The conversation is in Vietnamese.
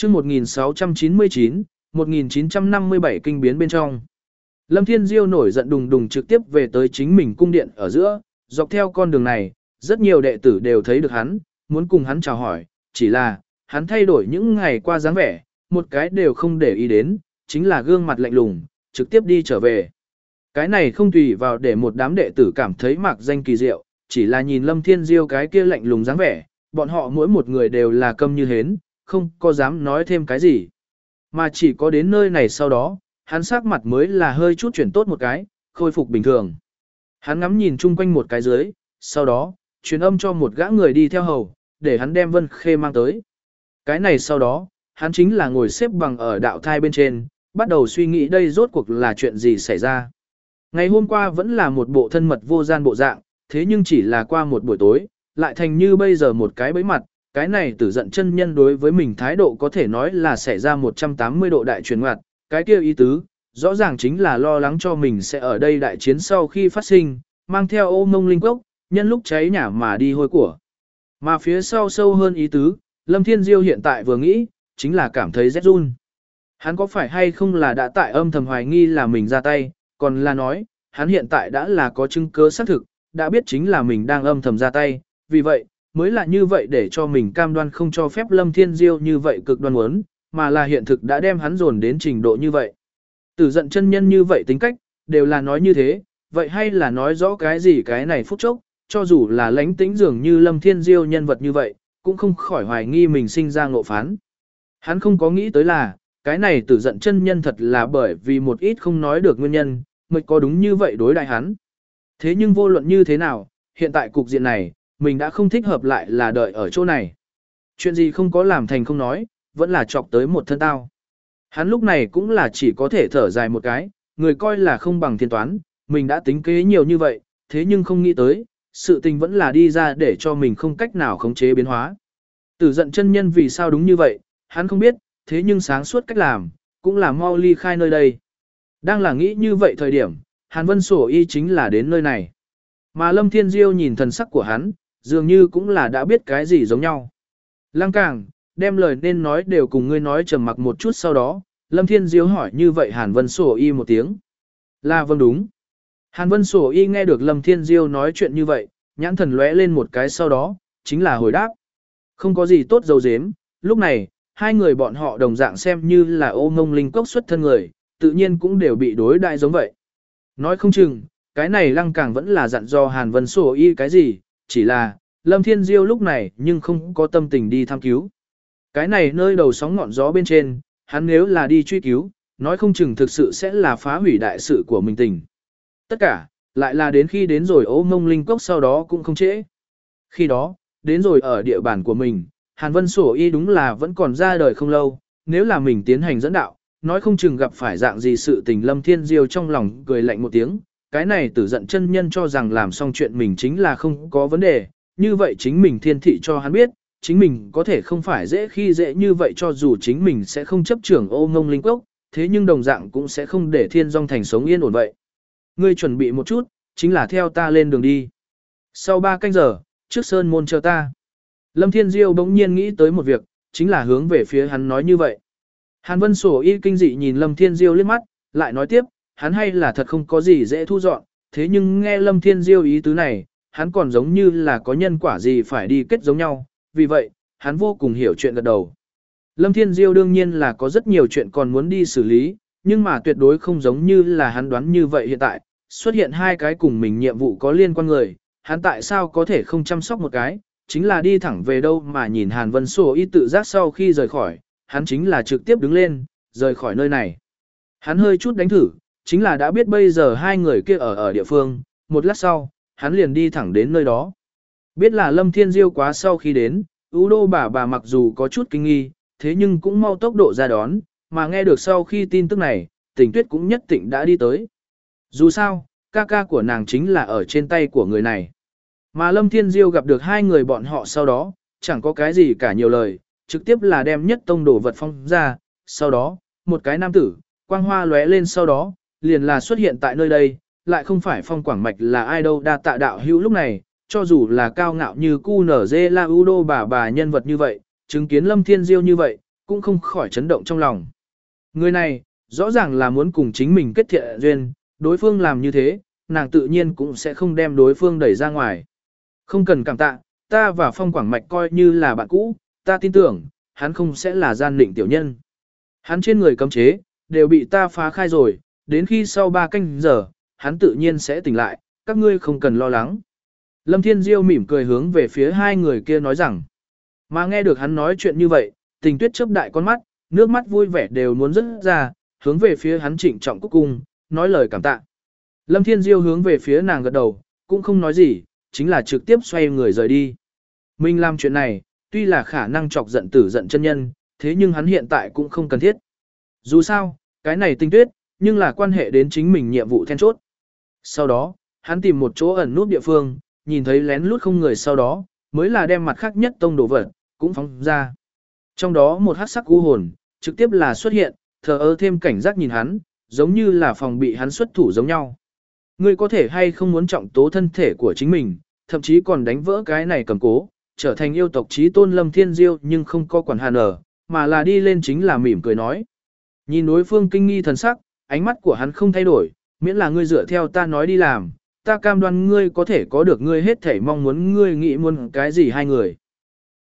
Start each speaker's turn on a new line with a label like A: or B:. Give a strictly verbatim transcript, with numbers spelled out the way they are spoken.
A: chương một nghìn sáu trăm chín mươi chín, một nghìn chín trăm năm mươi bảy kinh biến bên trong. Lâm Thiên Diêu nổi giận đùng đùng trực tiếp về tới chính mình cung điện ở giữa, dọc theo con đường này, rất nhiều đệ tử đều thấy được hắn, muốn cùng hắn chào hỏi, chỉ là, hắn thay đổi những ngày qua dáng vẻ, một cái đều không để ý đến, chính là gương mặt lạnh lùng, trực tiếp đi trở về. Cái này không tùy vào để một đám đệ tử cảm thấy mạc danh kỳ diệu, chỉ là nhìn Lâm Thiên Diêu cái kia lạnh lùng dáng vẻ, bọn họ mỗi một người đều là câm như hến, không có dám nói thêm cái gì. Mà chỉ có đến nơi này sau đó, hắn sắc mặt mới là hơi chút chuyển tốt một cái, khôi phục bình thường. Hắn ngắm nhìn chung quanh một cái dưới, sau đó, truyền âm cho một gã người đi theo hầu, để hắn đem Vân Khê mang tới. Cái này sau đó, hắn chính là ngồi xếp bằng ở đạo thai bên trên, bắt đầu suy nghĩ đây rốt cuộc là chuyện gì xảy ra. Ngày hôm qua vẫn là một bộ thân mật vô gian bộ dạng, thế nhưng chỉ là qua một buổi tối, lại thành như bây giờ một cái bẫy mặt, cái này tử giận chân nhân đối với mình thái độ có thể nói là xảy ra một trăm tám mươi độ đại chuyển ngoặt, cái kia ý tứ, rõ ràng chính là lo lắng cho mình sẽ ở đây đại chiến sau khi phát sinh, mang theo ô mông linh cốc, nhân lúc cháy nhà mà đi hôi của. Mà phía sau sâu hơn ý tứ, Lâm Thiên Diêu hiện tại vừa nghĩ, chính là cảm thấy rét run. Hắn có phải hay không là đã tại âm thầm hoài nghi là mình ra tay, còn là nói, hắn hiện tại đã là có chứng cứ xác thực, đã biết chính là mình đang âm thầm ra tay, vì vậy, mới là như vậy để cho mình cam đoan không cho phép Lâm Thiên Diêu như vậy cực đoan muốn, mà là hiện thực đã đem hắn dồn đến trình độ như vậy. Tử giận chân nhân như vậy tính cách, đều là nói như thế, vậy hay là nói rõ cái gì cái này phút chốc, cho dù là lánh tĩnh dường như Lâm Thiên Diêu nhân vật như vậy, cũng không khỏi hoài nghi mình sinh ra ngộ phán. Hắn không có nghĩ tới là, cái này tử giận chân nhân thật là bởi vì một ít không nói được nguyên nhân, mới có đúng như vậy đối đại hắn. Thế nhưng vô luận như thế nào, hiện tại cục diện này, mình đã không thích hợp lại là đợi ở chỗ này. Chuyện gì không có làm thành không nói, vẫn là chọc tới một thân tao. Hắn lúc này cũng là chỉ có thể thở dài một cái, người coi là không bằng thiên toán, mình đã tính kế nhiều như vậy, thế nhưng không nghĩ tới, sự tình vẫn là đi ra để cho mình không cách nào khống chế biến hóa. Tử giận chân nhân vì sao đúng như vậy, hắn không biết, thế nhưng sáng suốt cách làm, cũng là mau ly khai nơi đây. Đang là nghĩ như vậy thời điểm, Hàn Vân Sổ Y chính là đến nơi này. Mà Lâm Thiên Diêu nhìn thần sắc của hắn, dường như cũng là đã biết cái gì giống nhau. Lăng Càng, đem lời nên nói đều cùng ngươi nói trầm mặc một chút sau đó, Lâm Thiên Diêu hỏi như vậy Hàn Vân Sổ Y một tiếng. Là vâng đúng. Hàn Vân Sổ Y nghe được Lâm Thiên Diêu nói chuyện như vậy, nhãn thần lóe lên một cái sau đó, chính là hồi đáp. Không có gì tốt dầu dếm, lúc này, hai người bọn họ đồng dạng xem như là ô ngông linh cốc xuất thân người, tự nhiên cũng đều bị đối đại giống vậy. Nói không chừng, cái này Lăng Càng vẫn là dặn do Hàn Vân Sổ Y cái gì, chỉ là, Lâm Thiên Diêu lúc này nhưng không có tâm tình đi thăm cứu. Cái này nơi đầu sóng ngọn gió bên trên, hắn nếu là đi truy cứu, nói không chừng thực sự sẽ là phá hủy đại sự của mình tình. Tất cả, lại là đến khi đến rồi ố mông linh cốc sau đó cũng không trễ. Khi đó, đến rồi ở địa bàn của mình, Hàn Vân Sổ Y đúng là vẫn còn ra đời không lâu, nếu là mình tiến hành dẫn đạo, nói không chừng gặp phải dạng gì sự tình. Lâm Thiên Diêu trong lòng cười lạnh một tiếng, cái này tử giận chân nhân cho rằng làm xong chuyện mình chính là không có vấn đề, như vậy chính mình thiên thị cho hắn biết, chính mình có thể không phải dễ khi dễ như vậy cho dù chính mình sẽ không chấp trưởng ô ngông linh cốc, thế nhưng đồng dạng cũng sẽ không để thiên dòng thành sống yên ổn vậy. Ngươi chuẩn bị một chút, chính là theo ta lên đường đi. Sau ba canh giờ, trước sơn môn chờ ta. Lâm Thiên Diêu bỗng nhiên nghĩ tới một việc, chính là hướng về phía hắn nói như vậy. Hàn Vân Sổ Y kinh dị nhìn Lâm Thiên Diêu liếc mắt, lại nói tiếp, hắn hay là thật không có gì dễ thu dọn, thế nhưng nghe Lâm Thiên Diêu ý tứ này, hắn còn giống như là có nhân quả gì phải đi kết giống nhau, vì vậy, hắn vô cùng hiểu chuyện gật đầu. Lâm Thiên Diêu đương nhiên là có rất nhiều chuyện còn muốn đi xử lý, nhưng mà tuyệt đối không giống như là hắn đoán như vậy hiện tại, xuất hiện hai cái cùng mình nhiệm vụ có liên quan người, hắn tại sao có thể không chăm sóc một cái, chính là đi thẳng về đâu mà nhìn Hàn Vân Sổ Y tự giác sau khi rời khỏi, hắn chính là trực tiếp đứng lên, rời khỏi nơi này. Hắn hơi chút đánh thử, chính là đã biết bây giờ hai người kia ở ở địa phương, một lát sau, hắn liền đi thẳng đến nơi đó. Biết là Lâm Thiên Diêu quá sau khi đến, Ú Đô bà bà mặc dù có chút kinh nghi, thế nhưng cũng mau tốc độ ra đón, mà nghe được sau khi tin tức này, Tình Tuyết cũng nhất định đã đi tới. Dù sao, ca ca của nàng chính là ở trên tay của người này. Mà Lâm Thiên Diêu gặp được hai người bọn họ sau đó, chẳng có cái gì cả nhiều lời, trực tiếp là đem nhất tông đồ vật phong ra, sau đó, một cái nam tử, quang hoa lóe lên sau đó, liền là xuất hiện tại nơi đây, lại không phải Phong Quảng Mạch là ai đâu. Đa tạ đạo hữu lúc này, cho dù là cao ngạo như cu nở dê la u đô bà bà nhân vật như vậy, chứng kiến Lâm Thiên Diêu như vậy, cũng không khỏi chấn động trong lòng. Người này, rõ ràng là muốn cùng chính mình kết thiện duyên, đối phương làm như thế, nàng tự nhiên cũng sẽ không đem đối phương đẩy ra ngoài. Không cần cảm tạ, ta và Phong Quảng Mạch coi như là bạn cũ, ta tin tưởng, hắn không sẽ là gian định tiểu nhân. Hắn trên người cấm chế, đều bị ta phá khai rồi, đến khi sau ba canh giờ, hắn tự nhiên sẽ tỉnh lại, các ngươi không cần lo lắng. Lâm Thiên Diêu mỉm cười hướng về phía hai người kia nói rằng, mà nghe được hắn nói chuyện như vậy, Tình Tuyết chớp đại con mắt, nước mắt vui vẻ đều muốn rớt ra, hướng về phía hắn trịnh trọng cúc cung, nói lời cảm tạ. Lâm Thiên Diêu hướng về phía nàng gật đầu, cũng không nói gì, chính là trực tiếp xoay người rời đi. Mình làm chuyện này, tuy là khả năng chọc giận tử giận chân nhân, thế nhưng hắn hiện tại cũng không cần thiết. Dù sao, cái này Tinh Tuyết, nhưng là quan hệ đến chính mình nhiệm vụ then chốt. Sau đó, hắn tìm một chỗ ẩn nút địa phương, nhìn thấy lén lút không người sau đó, mới là đem mặt khác nhất tông đồ vật, cũng phóng ra. Trong đó một hắc sắc u hồn, trực tiếp là xuất hiện, thờ ơ thêm cảnh giác nhìn hắn, giống như là phòng bị hắn xuất thủ giống nhau. Ngươi có thể hay không muốn trọng tố thân thể của chính mình, thậm chí còn đánh vỡ cái này cầm cố, trở thành yêu tộc chí tôn Lâm Thiên Diêu nhưng không có quản hàn ở, mà là đi lên chính là mỉm cười nói. Nhìn đối phương kinh nghi thần sắc, ánh mắt của hắn không thay đổi, miễn là ngươi dựa theo ta nói đi làm, ta cam đoan ngươi có thể có được ngươi hết thể mong muốn ngươi nghĩ muốn cái gì hai người.